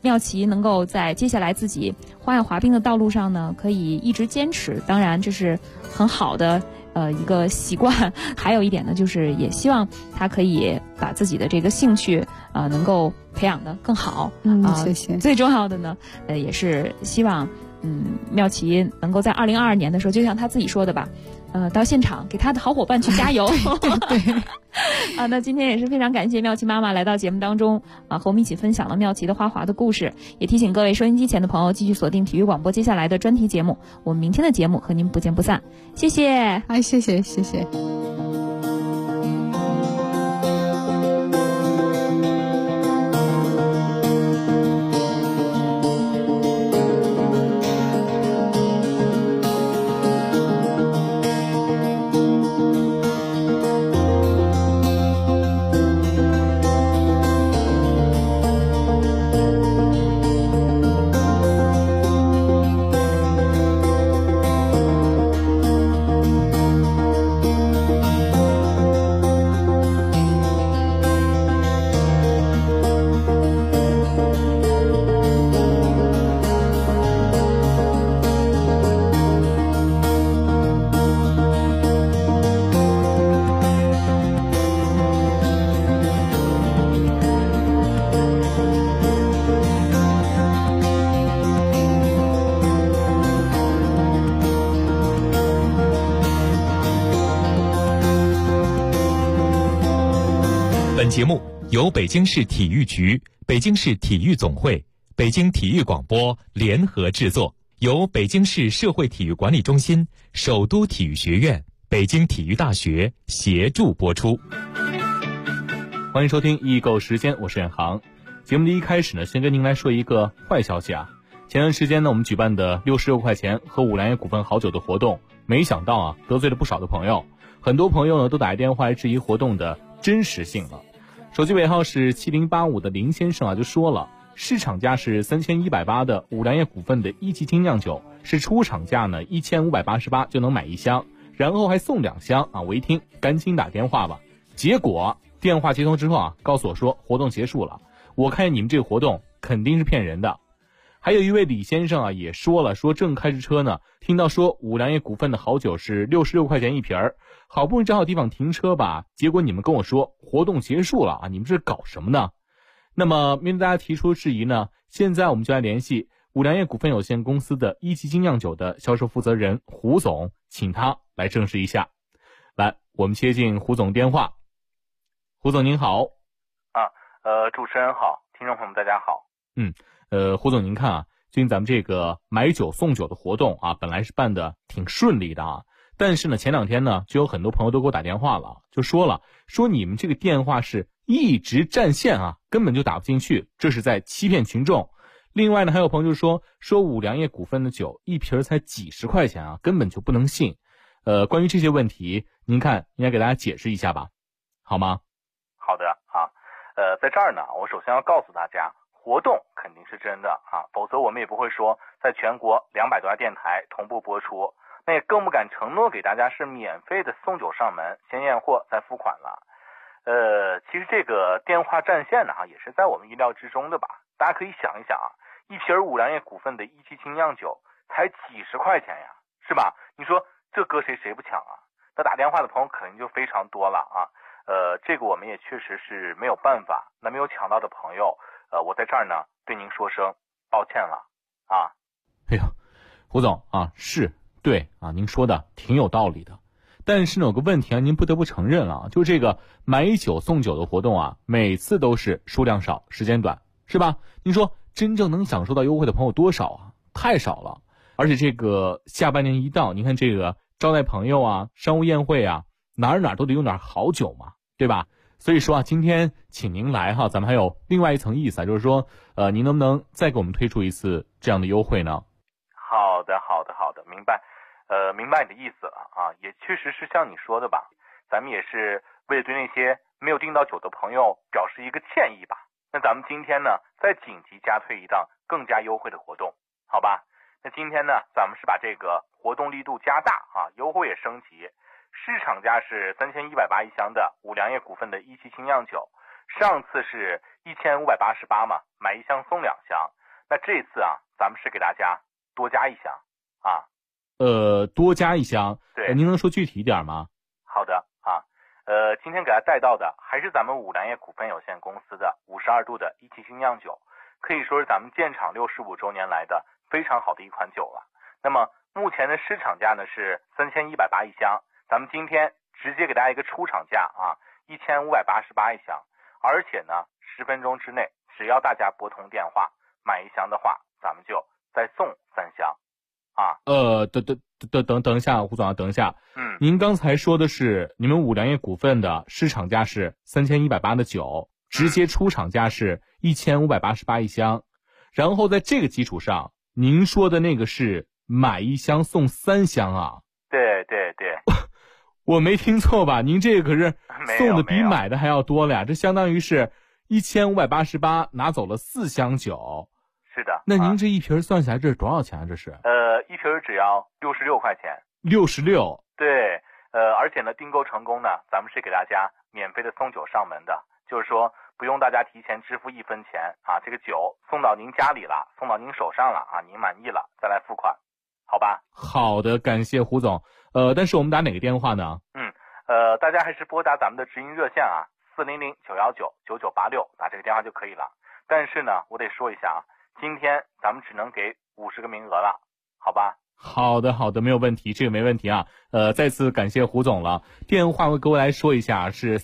妙琪能够在接下来自己花样滑冰的道路上呢，可以一直坚持，当然这是很好的一个习惯。还有一点呢，就是也希望他可以把自己的这个兴趣能够培养得更好。 谢谢。 最重要的呢，也是希望妙琪能够在2022年的时候，就像他自己说的吧，到现场给他的好伙伴去加油。 对。 那今天也是非常感谢妙琪妈妈来到节目当中和我们一起分享了妙琪的花滑的故事，也提醒各位收音机前的朋友继续锁定体育广播接下来的专题节目，我们明天的节目和您不见不散。谢谢。 谢谢谢谢。 本节目由北京市体育局、北京市体育总会、北京体育广播联合制作，由北京市社会体育管理中心、首都体育学院、北京体育大学协助播出。 欢迎收听易购时间，我是远航。节目的一开始呢，先跟您来说一个坏消息啊。前段时间呢，我们举办的66块钱喝五粮液股份好酒的活动，没想到啊，得罪了不少的朋友。很多朋友呢都打电话来质疑活动的真实性了。手机尾号是7085的林先生啊就说了，市场价是3180的五粮液股份的一级精酿酒是出厂价呢1588就能买1箱，然后还送2箱啊！我一听赶紧打电话吧，结果电话接通之后啊，告诉我说活动结束了。我看见你们这个活动肯定是骗人的。还有一位李先生啊也说了，说正开着车呢，听到说五粮液股份的好酒是66块钱一瓶儿，好不容易找好地方停车吧，结果你们跟我说活动结束了啊！你们这搞什么呢？那么面对大家提出的质疑呢，现在我们就来联系五粮液股份有限公司的一级精酿酒的销售负责人胡总，请他来证实一下。来，我们接进胡总电话。胡总您好。 主持人好，听众朋友们大家好。 胡总您看啊，最近咱们这个买酒送酒的活动啊，本来是办的挺顺利的啊，但是呢前2天呢就有很多朋友都给我打电话了，就说你们这个电话是一直占线啊，根本就打不进去，这是在欺骗群众。另外呢还有朋友就说五粮液股份的酒一瓶才几十块钱啊，根本就不能信。关于这些问题，您看应该给大家解释一下吧，好吗？ 好的啊，在这儿呢，我首先要告诉大家，活动肯定是真的啊，否则我们也不会说在全国200多家电台同步播出，那也更不敢承诺给大家是免费的送酒上门，先验货再付款了。其实这个电话占线呢，也是在我们意料之中的吧。大家可以想一想啊，一瓶五粮液股份的一级精酿酒才几十块钱呀，是吧？你说这搁谁不抢啊？那打电话的朋友肯定就非常多了啊。这个我们也确实是没有办法。那没有抢到的朋友，我在这儿呢对您说声抱歉了啊。 哎呦，胡总啊，是对啊，您说的挺有道理的。但是呢有个问题啊，您不得不承认了，就是这个买酒送酒的活动啊，每次都是数量少时间短，是吧？您说真正能享受到优惠的朋友多少啊？太少了。而且这个下半年一到，您看这个招待朋友啊，商务宴会啊，哪都得用点好酒嘛，对吧？所以说啊，今天请您来哈，咱们还有另外一层意思啊，就是说您能不能再给我们推出一次这样的优惠呢？ 好的，明白。明白你的意思了啊，也确实是像你说的吧，咱们也是为了对那些没有订到酒的朋友表示一个歉意吧。那咱们今天呢，再紧急加推一档更加优惠的活动，好吧？那今天呢，咱们是把这个活动力度加大啊，优惠也升级。市场价是3180一箱的五粮液股份的一级精酿酒， 上次是1588嘛，买1箱送2箱。那这次啊，咱们是给大家多加1箱啊。 多加1箱。 对， 您能说具体一点吗？ 好的啊，今天给大家带到的还是咱们五粮液股份有限公司的52度的一汽新酿酒，可以说是咱们建厂65周年来的非常好的一款酒了。那么目前的市场价呢是3180一箱，咱们今天直接给大家一个出厂价啊，1588一箱，而且呢10分钟之内，只要大家拨通电话买1箱的话，咱们就再送3箱啊。 等一下，胡总啊，等一下。您刚才说的是你们五粮液股份的市场价是3180的酒，直接出厂价是1588一箱，然后在这个基础上，您说的那个是买1箱送3箱啊？ 对对对， 我没听错吧？您这个可是送的比买的还要多了呀，这相当于是1588拿走了4箱酒。 是的。 那您这一瓶算下来这是多少钱啊？这是？ 一瓶只要66块钱。 66。 对，而且呢，订购成功呢，咱们是给大家免费的送酒上门的，就是说不用大家提前支付1分钱啊，这个酒送到您家里了，送到您手上了啊，您满意了再来付款，好吧？ 好的，感谢胡总。但是我们打哪个电话呢？ 大家还是拨打咱们的直营热线啊，400-919-9986，打这个电话就可以了。但是呢，我得说一下啊，今天咱们只能给50个名额了，好吧？ 好的，没有问题，这个没问题啊。再次感谢胡总了。电话我各位来说一下，是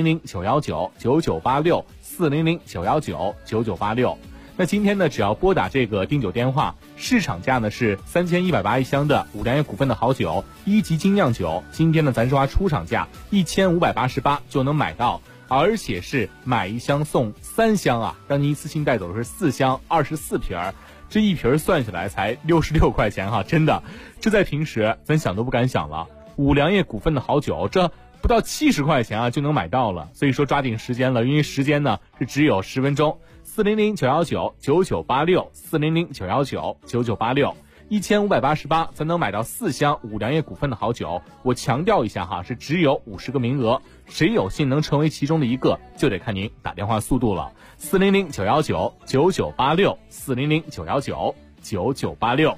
400-919-9986 400-919-9986。那今天呢，只要拨打这个订酒电话，市场价呢是3180一箱的五粮液股份的好酒1级精酿酒，今天呢咱说出厂价1588就能买到，而且是买1箱送3箱啊，让您一次性带走的是4箱24瓶儿。这一瓶算下来才66块钱哈，真的，这在平时咱想都不敢想了。五粮液股份的好酒，这不到70块钱啊就能买到了，所以说抓紧时间了，因为时间呢是只有10分钟。400-919-9986 400-919-9986 1588才能买到4箱五粮液股份的好酒。我强调一下哈，是只有50个名额，谁有幸能成为其中的一个，就得看您打电话速度了。400-919-9986 400-919-9986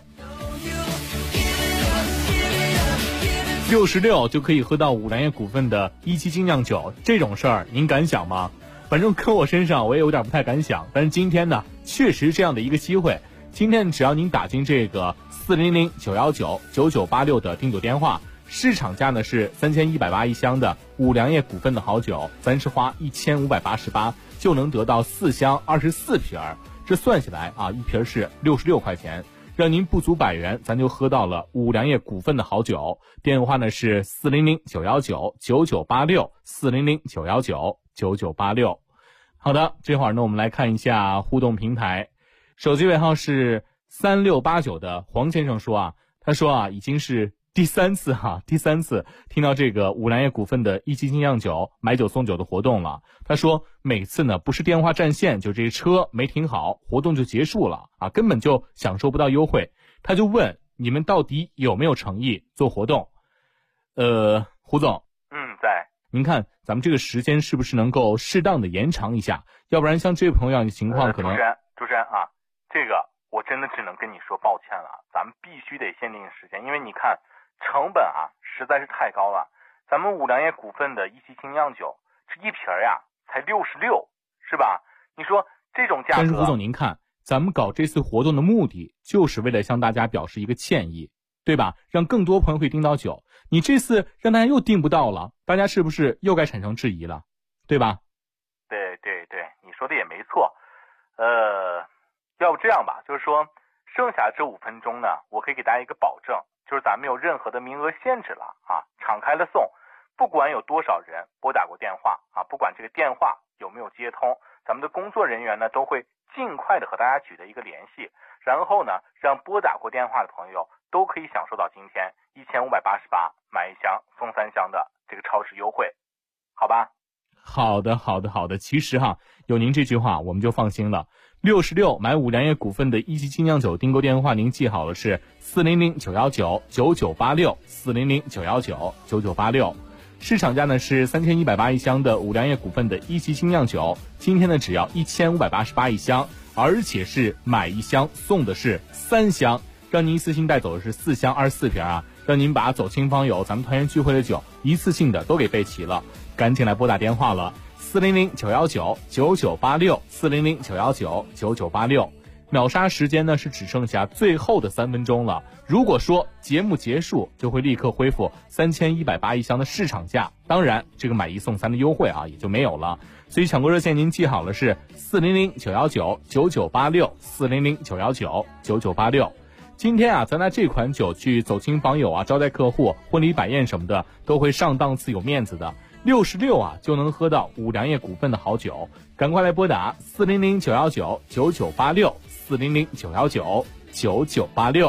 66就可以喝到五粮液股份的1期精酿酒，这种事儿您敢想吗？反正搁我身上我也有点不太敢想，但是今天呢确实这样的一个机会。今天只要您打进这个400-919-9986的订酒电话，市场价呢是3180一箱的五粮液股份的好酒，咱是花1588就能得到4箱24瓶儿，这算下来啊，一瓶是66块钱，让您不足100元，咱就喝到了五粮液股份的好酒。电话呢是400-919-9986 400-919-9986。好的，这会儿呢我们来看一下互动平台，手机尾号是3689的黄先生说啊，他说啊已经是第三次听到这个五粮液股份的1期精酿酒买酒送酒的活动了。他说每次呢不是电话占线，就这车没停好，活动就结束了啊，根本就享受不到优惠。他就问你们到底有没有诚意做活动？胡总， 在。 您看咱们这个时间是不是能够适当的延长一下？要不然像这位朋友的情况可能。 主持人啊，这个我真的只能跟你说抱歉了，咱们必须得限定时间，因为你看成本啊实在是太高了。咱们五粮液股份的1期精酿酒，这一瓶呀才66，是吧？你说这种价格。 但是胡总您看，咱们搞这次活动的目的就是为了向大家表示一个歉意，对吧？让更多朋友可以订到酒。你这次让大家又订不到了，大家是不是又该产生质疑了，对吧？ 对，你说的也没错。要不这样吧，就是说剩下这5分钟呢，我可以给大家一个保证，就是咱没有任何的名额限制了啊，敞开了送，不管有多少人拨打过电话啊，不管这个电话有没有接通，咱们的工作人员呢都会尽快的和大家取得一个联系，然后呢让拨打过电话的朋友都可以享受到今天1588买1箱送3箱的这个超值优惠，好吧？ 好的。其实哈，有您这句话我们就放心了。66买五粮液股份的1期精酿酒订购电话您记好了，是400-919-9986 400-919-9986。 市场价呢是3180一箱的五粮液股份的一级精酿酒，今天呢只要1588一箱，而且是买一箱送的是3箱，让您一次性带走的是4箱24瓶啊，让您把走亲访友咱们团圆聚会的酒一次性的都给备齐了。赶紧来拨打电话了，400-919-9986 400-919-9986。秒杀时间呢是只剩下最后的3分钟了，如果说节目结束就会立刻恢复3180一箱的市场价，当然这个买1送3的优惠啊也就没有了，所以抢购热线您记好了是400-919-9986 400-919-9986。今天啊咱拿这款酒去走亲访友啊，招待客户，婚礼摆宴什么的都会上档次有面子的，66啊就能喝到五粮液股份的好酒，赶快来拨打400-919-9986 400-919-9986。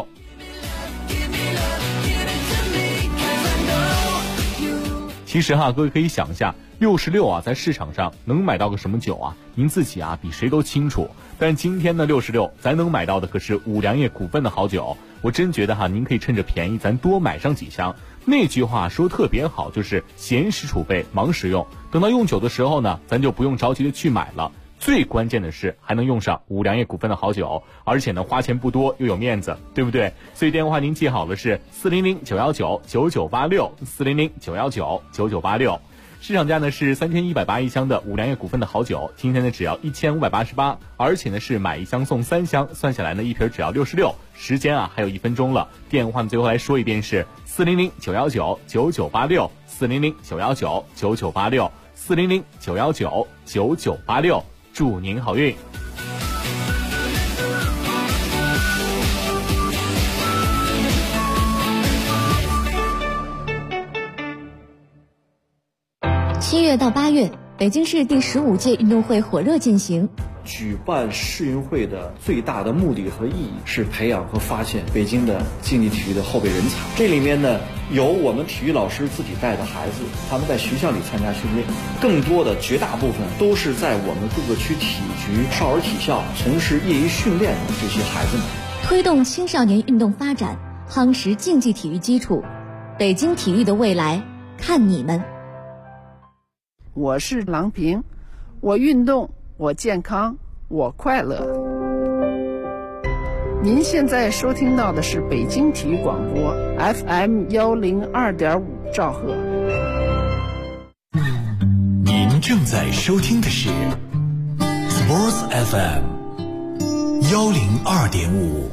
其实各位可以想一下，66啊在市场上能买到个什么酒啊？您自己比谁都清楚。但今天的66咱能买到的可是五粮液股份的好酒，我真觉得您可以趁着便宜咱多买上几箱。那句话说特别好，就是闲时储备忙时用，等到用酒的时候呢，咱就不用着急的去买了。最关键的是还能用上五粮液股份的好酒，而且呢花钱不多又有面子，对不对？所以电话您记好了是400-919-9986 400-919-9986。市场价呢是3180一箱的五粮液股份的好酒，今天呢只要1588，而且呢是买1箱送3箱，算下来呢一瓶只要66。时间还有1分钟了，电话呢最后来说一遍是400-919-9986 400-919-9986 400-919-9986。祝您好运。 7月到8月，北京市第15届运动会火热进行。 举办世运会的最大的目的和意义是培养和发现北京的竞技体育的后备人才。这里面呢，有我们体育老师自己带的孩子，他们在学校里参加训练，更多的绝大部分都是在我们各个区体局、少儿体校从事业余训练的这些孩子们。 推动青少年运动发展，夯实竞技体育基础，北京体育的未来看你们。 我是郎平，我运动，我健康，我快乐。您现在收听到的是北京体育广播 FM 102.5兆赫。 您正在收听的是 Sports FM 102.5。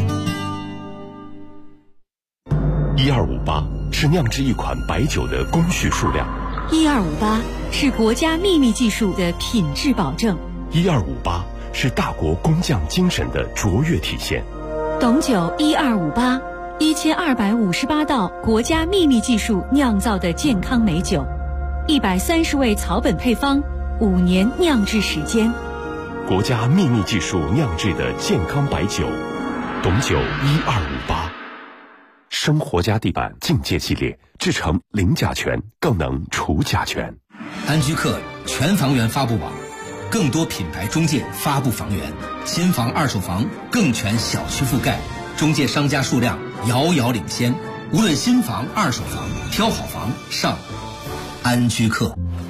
1258是酿制一款白酒的工序数量。 1258是国家秘密技术的品质保证。 1258是大国工匠精神的卓越体现。 董酒1258 1258道国家秘密技术酿造的健康美酒，130味草本配方，5年酿制时间。 国家秘密技术酿制的健康白酒，董酒1258。生活家地板境界系列制成零甲醛，更能除甲醛。 安居客全房源发布网，更多品牌中介发布房源，新房二手房更全小区覆盖，中介商家数量遥遥领先。无论新房二手房，挑好房上安居客。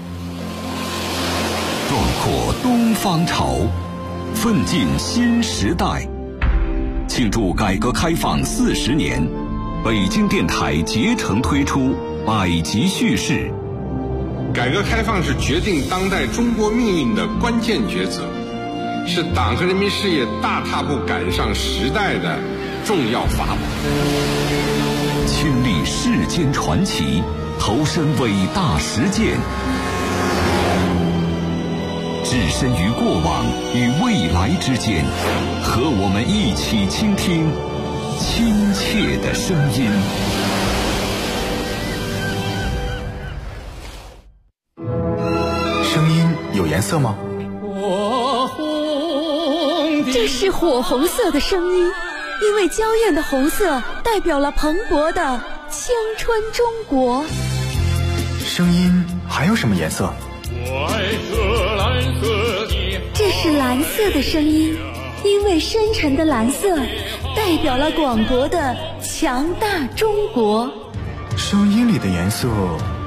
壮阔东方潮，奋进新时代。庆祝改革开放40年，北京电台竭诚推出百集叙事。 改革开放是决定当代中国命运的关键抉择，是党和人民事业大踏步赶上时代的重要法宝。 亲历世间传奇，投身伟大实践，置身于过往与未来之间，和我们一起倾听亲切的声音。 声音有颜色吗？ 这是火红色的声音，因为娇艳的红色代表了蓬勃的青春中国。 声音还有什么颜色？ 这是蓝色的声音，因为深沉的蓝色代表了广博的强大中国。 声音里的颜色